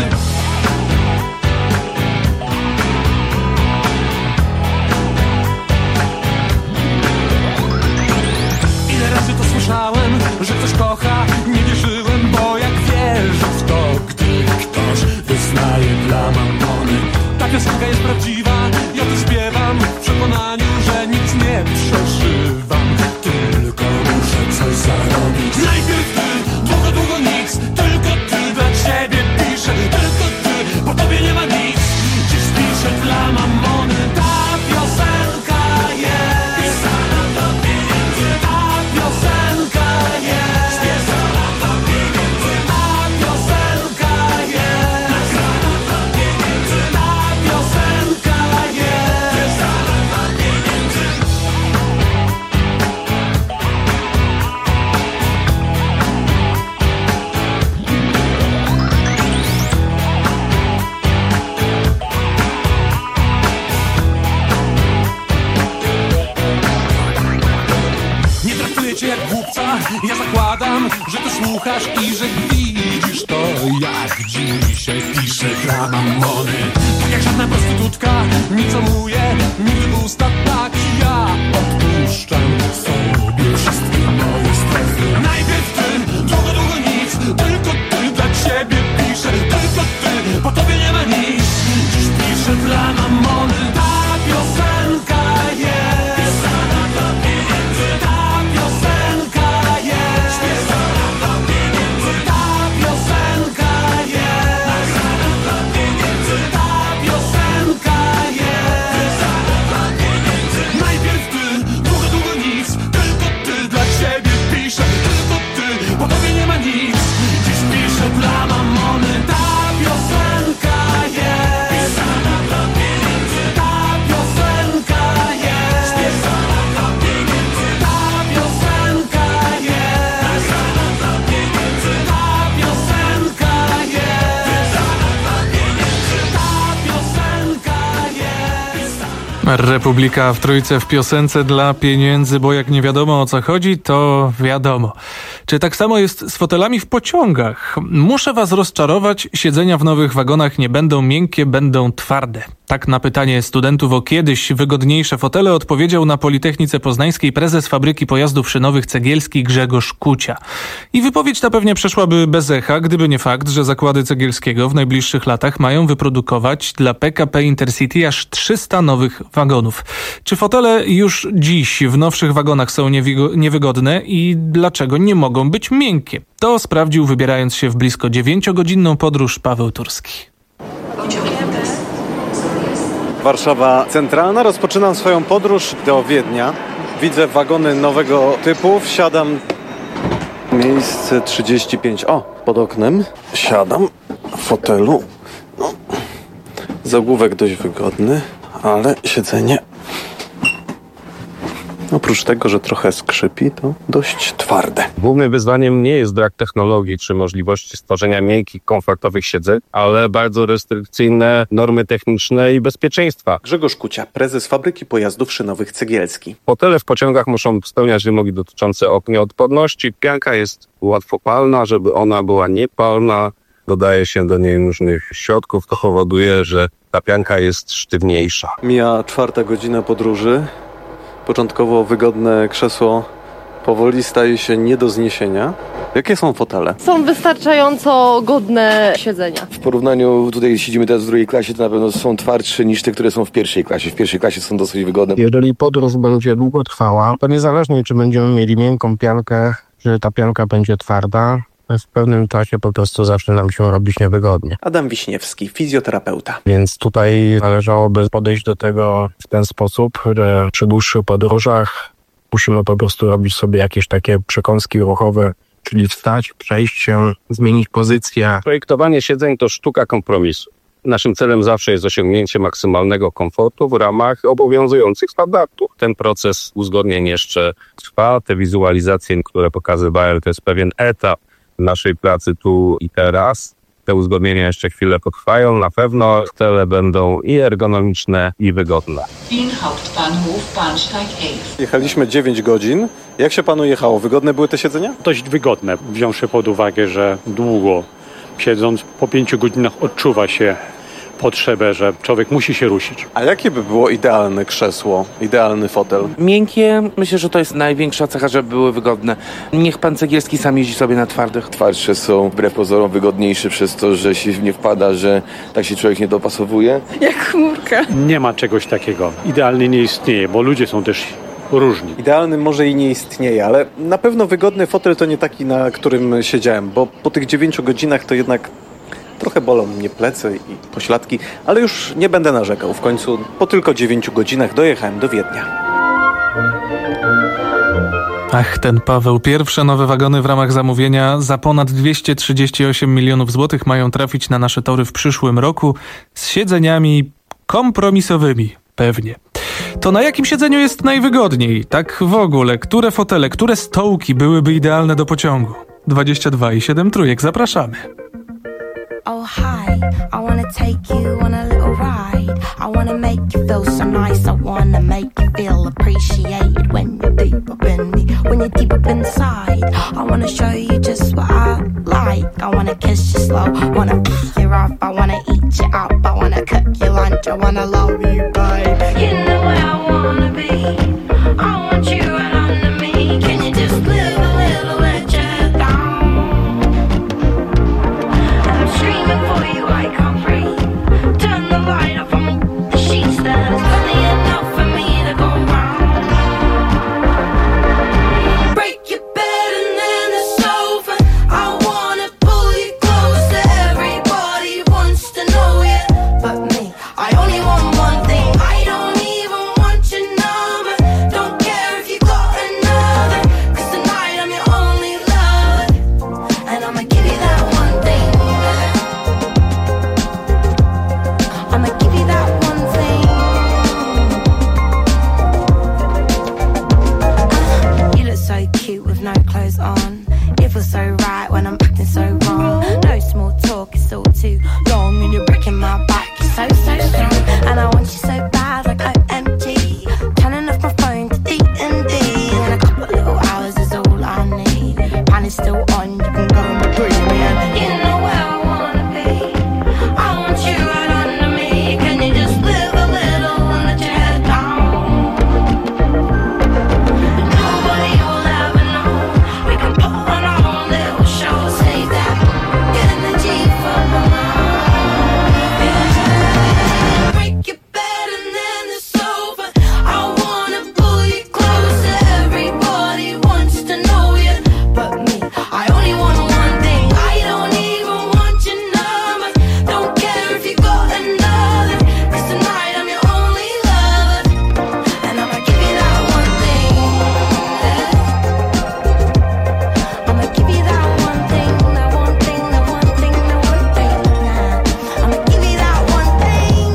Ile razy to słyszałem, że ktoś kocha, nie wierzyłem, bo jak wierzę w to, gdy ktoś wyznaje dla mamony. Ta piosenka jest prawdziwa, ja to śpiewam w przekonaniu, że nic nie przeżywam, tylko muszę coś zarobić. Najpierw ty, długo, długo nic, tylko ty dla ciebie piszę, tylko ty, bo tobie nie ma nic. Dziś piszę dla mamony. Ta piosenka jest pisana do pieniędzy. Ta piosenka jest śpiewana do pieniędzy. Ta piosenka jest nagrana do pieniędzy. Ta piosenka jest pisana do pieniędzy. Nie traktuję cię jak głupca, ja zakładam, że ty słuchasz i że widzisz to, jak dzisiaj piszę dla mamony. Tak jak żadna prostytutka, nic omuje, nigdy usta, tak ja odpuszczam sobie wszystkie moje strefy. Najpierw ty, długo, długo nic, tylko ty dla ciebie piszę, tylko ty, bo tobie nie ma nic. Dziś piszę dla mamony. Ta piosenka jest pisana do pieniędzy. Ta piosenka jest śpiewana do pieniędzy. Ta piosenka jest nagrana do pieniędzy. Ta piosenka jest pisana do pieniędzy. Najpierw ty, długo, długo nic, tylko ty dla ciebie piszę, tylko ty, bo tobie nie ma nic. Dziś piszę dla mamony. Ta piosenka jest pisana do pieniędzy. Ta piosenka jest śpiewana do pieniędzy. Ta piosenka jest nagrana do pieniędzy. Ta piosenka jest pisana do pieniędzy. Ta piosenka jest. Republika w trójce w piosence dla pieniędzy, bo jak nie wiadomo o co chodzi, to wiadomo. Czy tak samo jest z fotelami w pociągach? Muszę was rozczarować, siedzenia w nowych wagonach nie będą miękkie, będą twarde. Tak na pytanie studentów o kiedyś wygodniejsze fotele odpowiedział na Politechnice Poznańskiej prezes fabryki pojazdów szynowych Cegielski Grzegorz Kucia. I wypowiedź ta pewnie przeszłaby bez echa, gdyby nie fakt, że zakłady Cegielskiego w najbliższych latach mają wyprodukować dla P K P Intercity aż trzysta nowych wagonów. Czy fotele już dziś w nowszych wagonach są niewigo- niewygodne i dlaczego nie mogą być miękkie? To sprawdził, wybierając się w blisko dziewięciogodzinną podróż, Paweł Turski. Warszawa Centralna. Rozpoczynam swoją podróż do Wiednia. Widzę wagony nowego typu. Wsiadam. Miejsce trzydzieści pięć. O, pod oknem. Siadam w fotelu. No. Zagłówek dość wygodny, ale siedzenie, oprócz tego, że trochę skrzypi, to dość twarde. Głównym wyzwaniem nie jest brak technologii czy możliwości stworzenia miękkich, komfortowych siedzeń, ale bardzo restrykcyjne normy techniczne i bezpieczeństwa. Grzegorz Kucia, prezes fabryki pojazdów szynowych Cegielski. Fotele w pociągach muszą spełniać wymogi dotyczące ognioodporności. Pianka jest łatwopalna, żeby ona była niepalna. Dodaje się do niej różnych środków, to powoduje, że ta pianka jest sztywniejsza. Mija czwarta godzina podróży. Początkowo wygodne krzesło powoli staje się nie do zniesienia. Jakie są fotele? Są wystarczająco godne siedzenia. W porównaniu, tutaj siedzimy teraz w drugiej klasie, to na pewno są twardsze niż te, które są w pierwszej klasie. W pierwszej klasie są dosyć wygodne. Jeżeli podróż będzie długo trwała, to niezależnie czy będziemy mieli miękką piankę, czy ta pianka będzie twarda, w pewnym czasie po prostu zacznie nam się robić niewygodnie. Adam Wiśniewski, fizjoterapeuta. Więc tutaj należałoby podejść do tego w ten sposób, że przy dłuższych podróżach musimy po prostu robić sobie jakieś takie przekąski ruchowe, czyli wstać, przejść się, zmienić pozycję. Projektowanie siedzeń to sztuka kompromisu. Naszym celem zawsze jest osiągnięcie maksymalnego komfortu w ramach obowiązujących standardów. Ten proces uzgodnień jeszcze trwa. Te wizualizacje, które pokazywałem, to jest pewien etap naszej pracy tu i teraz. Te uzgodnienia jeszcze chwilę potrwają. Na pewno fotele będą i ergonomiczne, i wygodne. Jechaliśmy dziewięć godzin. Jak się panu jechało? Wygodne były te siedzenia? Dość wygodne, wziąwszy pod uwagę, że długo siedząc po pięciu godzinach odczuwa się potrzebę, że człowiek musi się rusić. A jakie by było idealne krzesło, idealny fotel? Miękkie, myślę, że to jest największa cecha, żeby były wygodne. Niech pan Cegielski sam jeździ sobie na twardych. Twardsze są wbrew pozorom wygodniejsze przez to, że się nie wpada, że tak się człowiek nie dopasowuje. Jak chmurka. Nie ma czegoś takiego. Idealnie nie istnieje, bo ludzie są też różni. Idealny może i nie istnieje, ale na pewno wygodny fotel to nie taki, na którym siedziałem, bo po tych dziewięciu godzinach to jednak trochę bolą mnie plecy i pośladki, ale już nie będę narzekał. W końcu po tylko dziewięciu godzinach dojechałem do Wiednia. Ach, ten Paweł. Pierwsze nowe wagony w ramach zamówienia za ponad dwieście trzydzieści osiem milionów złotych mają trafić na nasze tory w przyszłym roku z siedzeniami kompromisowymi. Pewnie. To na jakim siedzeniu jest najwygodniej? Tak w ogóle, które fotele, które stołki byłyby idealne do pociągu? dwadzieścia dwa i siedem trójek, zapraszamy. Oh hi, I wanna take you on a little ride. I wanna make you feel so nice. I wanna make you feel appreciated when you're deep up in me, when you're deep up inside. I wanna show you just what I like. I wanna kiss you slow, wanna pick you up. I wanna eat you up, I wanna cook your lunch. I wanna love you, babe. You know where I wanna be. I want you right under me. Can you just live a little let your head down? Screaming for you, I can't breathe. Turn the light off on the sheets. There's plenty enough for me to go round. Break your bed and then the sofa. I wanna pull you closer. Everybody wants to know you, but me. I only want one thing. I don't even want your number. Don't care if you got another, 'cause tonight I'm your only lover, and I'ma give you that one thing. I'ma give you that one thing. Uh, you look so cute with no clothes on. It feels so right when I'm acting so wrong. No small talk, it's all too long, and you're breaking my back. You're so, so strong, and I want you so bad like O M G. Turning off my phone to D and D, and a couple of little hours is all I need. Pan is still on, you can go and breathe me in. You know where I wanna be. I want you right under me. Can you just live a little and let your head down? Nobody will ever know. We can put on our own little show. Save that energy for the night. Break your bed and then the sofa. I wanna pull you closer. Everybody wants to know you, but me. I only want one thing. I don't even want your number. Don't care if you got another, 'cause tonight I'm your only lover, and I'ma give you that one thing. I'ma give you that one thing, that one thing, that one thing, that one thing. I'ma give you that one thing.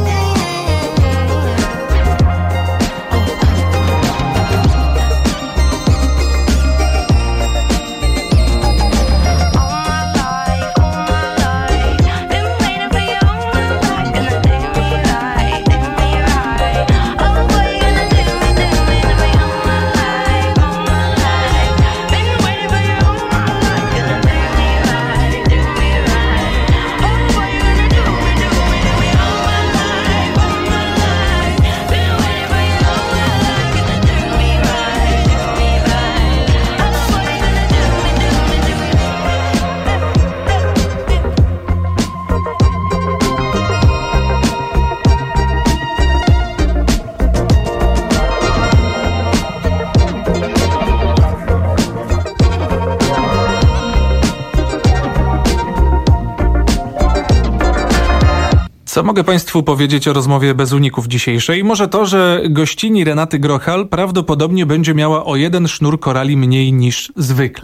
Co mogę Państwu powiedzieć o rozmowie bez uników dzisiejszej? Może to, że gościni Renaty Grochal prawdopodobnie będzie miała o jeden sznur korali mniej niż zwykle.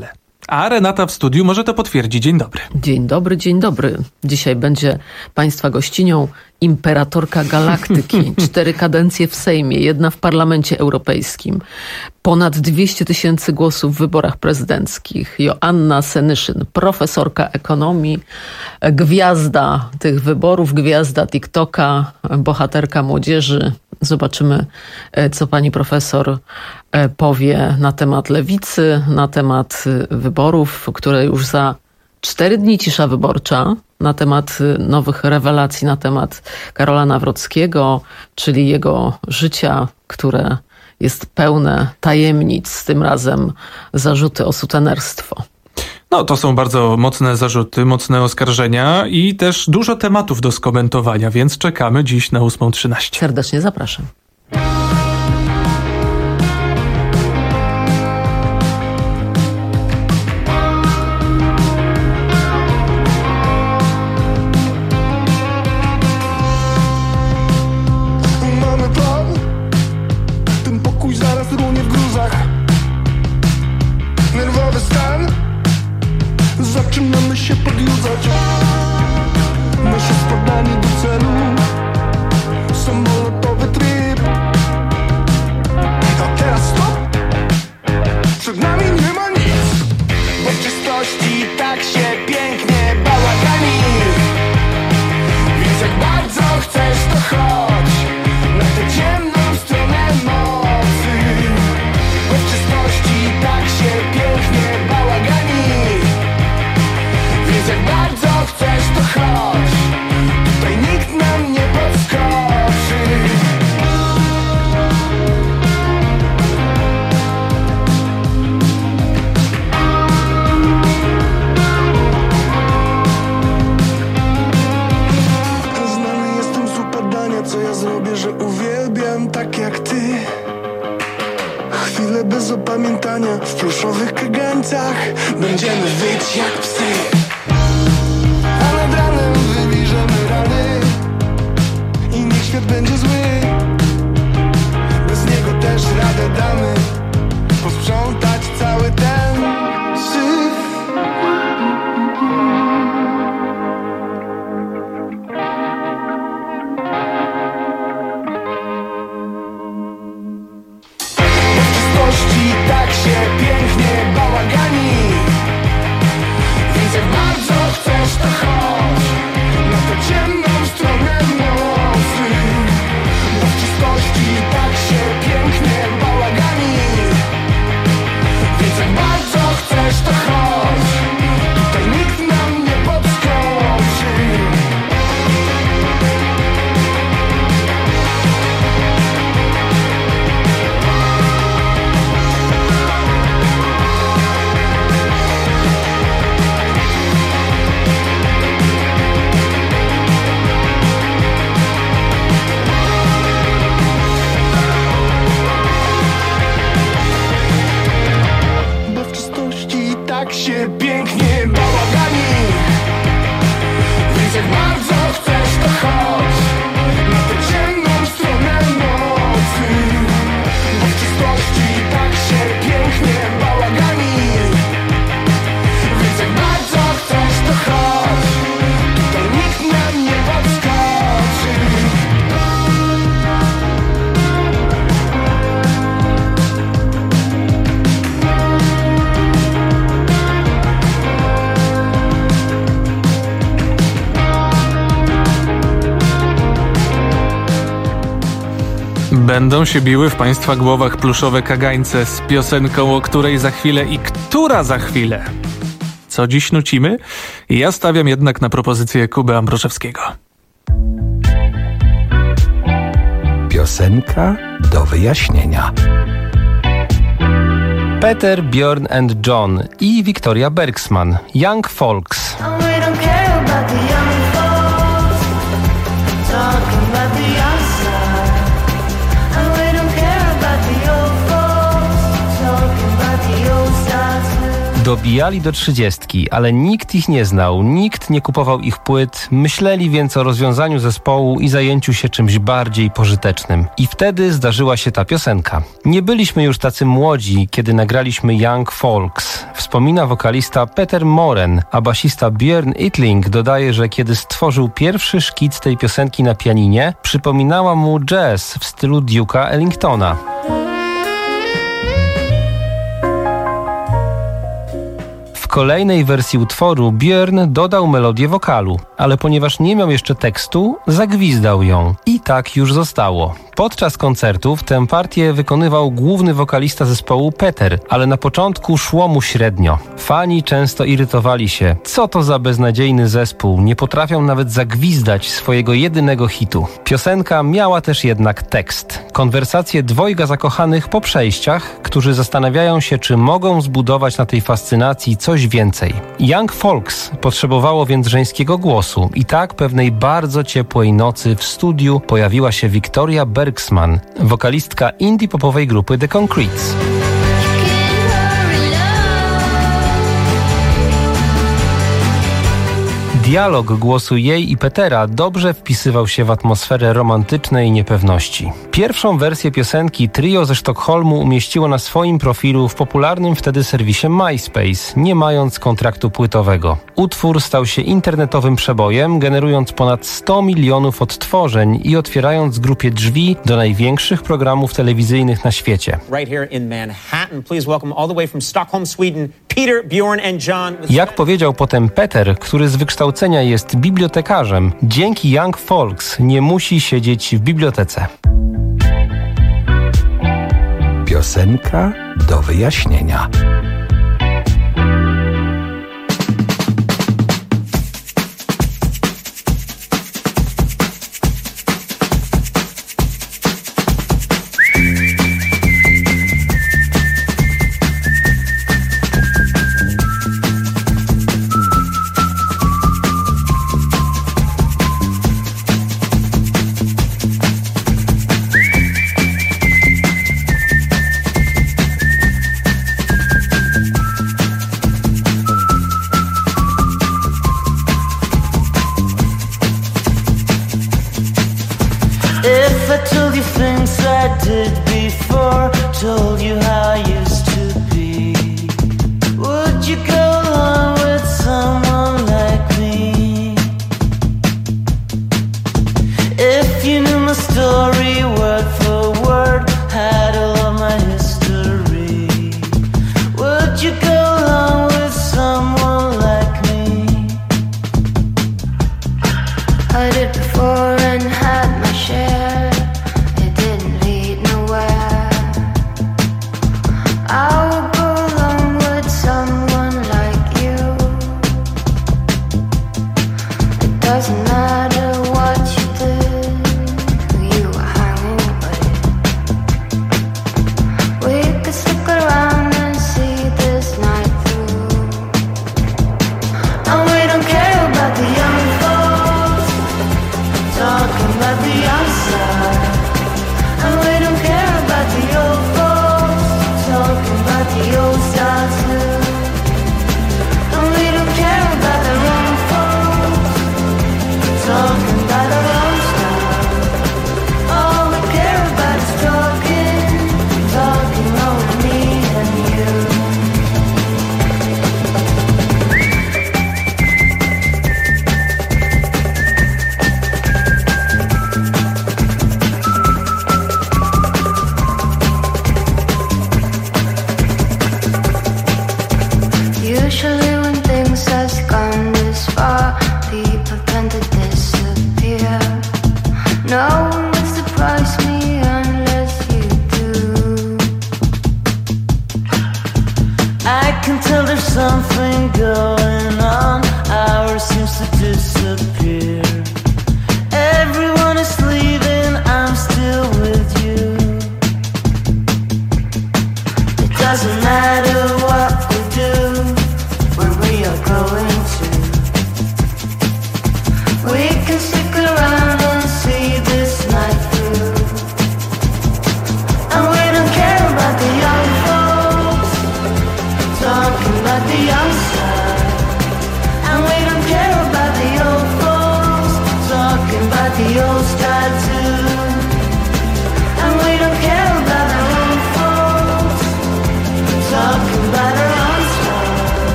A Renata w studiu może to potwierdzi. Dzień dobry. Dzień dobry, dzień dobry. Dzisiaj będzie Państwa gościnią imperatorka galaktyki. Cztery kadencje w Sejmie, jedna w Parlamencie Europejskim. Ponad dwieście tysięcy głosów w wyborach prezydenckich. Joanna Senyszyn, profesorka ekonomii, gwiazda tych wyborów, gwiazda TikToka, bohaterka młodzieży. Zobaczymy, co pani profesor powie na temat lewicy, na temat wyborów, które już za cztery dni cisza wyborcza, na temat nowych rewelacji, na temat Karola Nawrockiego, czyli jego życia, które jest pełne tajemnic, tym razem zarzuty o sutenerstwo. No, to są bardzo mocne zarzuty, mocne oskarżenia i też dużo tematów do skomentowania, więc czekamy dziś na ósmą trzynaście. Serdecznie zapraszam. Zaczynamy się podjudzać. Nasze spadanie do celu, samolotowy tryb. A teraz stop, przed nami nie ma nic. Bo w czystości tak się pięknie bałagani. Więc jak bardzo chcesz, to chodź na tę ciemną stronę mocy. Bo w czystości tak się pięknie bałagani. Więc jak bardzo chcesz, to chodź. Tutaj nikt nam nie podskoczy. Znany jestem z upadania, co ja zrobię, że uwielbiam tak jak ty. Chwile bez opamiętania w pluszowych kagańcach. Będziemy wyć jak psy. A nad ranem wybierzemy rany i niech świat będzie zły. Bez niego też radę damy posprzątać cały ten syf. Bo w czystości tak się pięknie bałagani. Więc jak bardzo chcesz, to chodź na tę ciemną stronę mocy. Bo w czystości tak się pięknie bałagani. Więc jak bardzo chcesz, to chodź. Tutaj nikt nam nie podskoczy. Bo w czystości tak się pięknie bałagani. Więc jak bardzo chcesz, to chodź na tę ciemną stronę nocy. Bo w czystości tak się pięknie bałagani. Więc jak bardzo chcesz, to chodź. Tutaj nikt nam nie podskoczy. Będą się biły w Państwa głowach pluszowe kagańce z piosenką, o której za chwilę i która za chwilę. Co dziś nucimy? Ja stawiam jednak na propozycję Kuby Ambroszewskiego. Piosenka do wyjaśnienia. Peter, Björn and John i Victoria Bergsman. Young Folks. Dobijali do trzydziestki, ale nikt ich nie znał, nikt nie kupował ich płyt, myśleli więc o rozwiązaniu zespołu i zajęciu się czymś bardziej pożytecznym. I wtedy zdarzyła się ta piosenka. Nie byliśmy już tacy młodzi, kiedy nagraliśmy Young Folks, wspomina wokalista Peter Moren, a basista Björn Yttling dodaje, że kiedy stworzył pierwszy szkic tej piosenki na pianinie, przypominała mu jazz w stylu Duke'a Ellingtona. W kolejnej wersji utworu Björn dodał melodię wokalu, ale ponieważ nie miał jeszcze tekstu, zagwizdał ją. I tak już zostało. Podczas koncertów tę partię wykonywał główny wokalista zespołu Peter, ale na początku szło mu średnio. Fani często irytowali się. Co to za beznadziejny zespół? Nie potrafią nawet zagwizdać swojego jedynego hitu. Piosenka miała też jednak tekst. Konwersacje dwojga zakochanych po przejściach, którzy zastanawiają się, czy mogą zbudować na tej fascynacji coś więcej. Young Folks potrzebowało więc żeńskiego głosu i tak pewnej bardzo ciepłej nocy w studiu pojawiła się Victoria Bergsman, wokalistka indie popowej grupy The Concretes. Dialog głosu jej i Petera dobrze wpisywał się w atmosferę romantycznej niepewności. Pierwszą wersję piosenki trio ze Sztokholmu umieściło na swoim profilu w popularnym wtedy serwisie MySpace, nie mając kontraktu płytowego. Utwór stał się internetowym przebojem, generując ponad sto milionów odtworzeń i otwierając grupie drzwi do największych programów telewizyjnych na świecie. Right here in Manhattan. Please welcome all the way from Stockholm, Sweden, Peter, Bjorn and John. Jak powiedział potem Peter, który z wykształcenia jest bibliotekarzem, dzięki Young Folks nie musi siedzieć w bibliotece. Piosenka do wyjaśnienia. Doesn't matter what you do, you are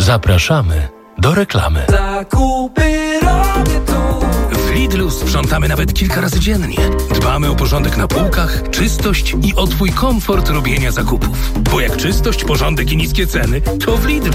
Zapraszamy do reklamy. Zakupy robię tu. W Lidlu sprzątamy nawet kilka razy dziennie. Dbamy o porządek na półkach, czystość i o Twój komfort robienia zakupów. Bo jak czystość, porządek i niskie ceny, to w Lidlu.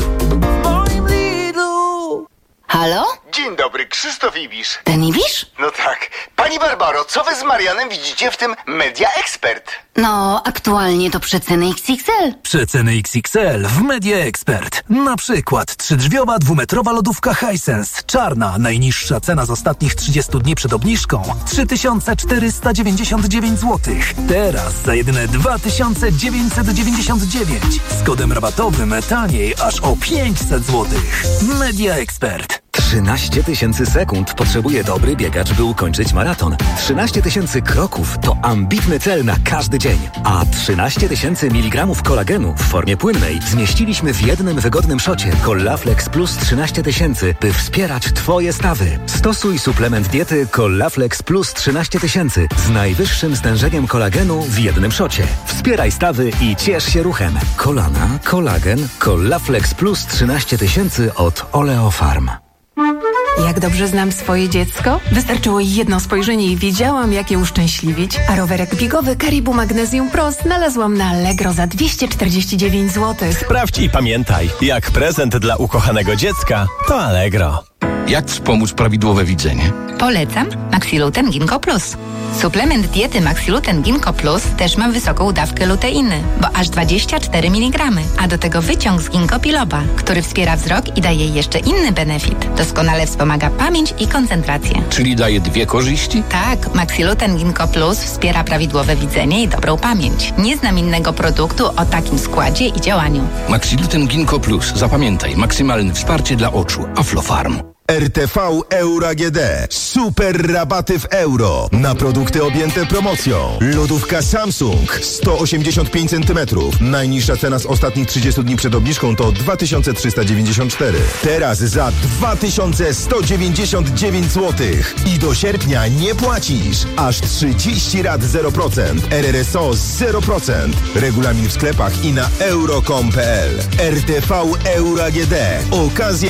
Halo? Dzień dobry, Krzysztof Ibisz. Ten Ibisz? No tak. Pani Barbaro, co wy z Marianem widzicie w tym Media Expert? No, aktualnie to przeceny X X L. Przeceny X X L w Media Expert. Na przykład trzydrzwiowa dwumetrowa lodówka Hisense. Czarna, najniższa cena z ostatnich trzydziestu dni przed obniżką trzy tysiące czterysta dziewięćdziesiąt dziewięć złotych. Teraz za jedyne dwa tysiące dziewięćset dziewięćdziesiąt dziewięć. Z kodem rabatowym taniej aż o pięćset złotych. Media Expert. trzynaście tysięcy sekund potrzebuje dobry biegacz, by ukończyć maraton. trzynaście tysięcy kroków to ambitny cel na każdy dzień. A trzynaście tysięcy miligramów kolagenu w formie płynnej zmieściliśmy w jednym wygodnym szocie Collaflex Plus trzynaście tysięcy, by wspierać Twoje stawy. Stosuj suplement diety Collaflex Plus trzynaście tysięcy z najwyższym stężeniem kolagenu w jednym szocie. Wspieraj stawy i ciesz się ruchem. Kolana, kolagen, Collaflex Plus trzynaście tysięcy od Oleofarm. Jak dobrze znam swoje dziecko? Wystarczyło jedno spojrzenie i wiedziałam, jak je uszczęśliwić. A rowerek biegowy Caribou Magnesium Pro znalazłam na Allegro za dwieście czterdzieści dziewięć złotych. Sprawdź i pamiętaj, jak prezent dla ukochanego dziecka, to Allegro. Jak wspomóc prawidłowe widzenie? Polecam Maxiluten Ginkgo Plus. Suplement diety Maxiluten Ginkgo Plus też ma wysoką dawkę luteiny, bo aż dwadzieścia cztery miligramy, a do tego wyciąg z ginkgo biloba, który wspiera wzrok i daje jeszcze inny benefit. Doskonale wspomaga pamięć i koncentrację. Czyli daje dwie korzyści? Tak, Maxiluten Ginkgo Plus wspiera prawidłowe widzenie i dobrą pamięć. Nie znam innego produktu o takim składzie i działaniu. Maxiluten Ginkgo Plus. Zapamiętaj, maksymalne wsparcie dla oczu. Aflofarm. R T V Euro A G D. Super rabaty w euro na produkty objęte promocją. Lodówka Samsung sto osiemdziesiąt pięć centymetrów. Najniższa cena z ostatnich trzydziestu dni przed obniżką to dwa tysiące trzysta dziewięćdziesiąt cztery. Teraz za dwa tysiące sto dziewięćdziesiąt dziewięć złotych. I do sierpnia nie płacisz. Aż trzydzieści rat zero procent. R R S O zero procent. Regulamin w sklepach i na euro kropka com kropka p l. R T V Euro A G D. Okazje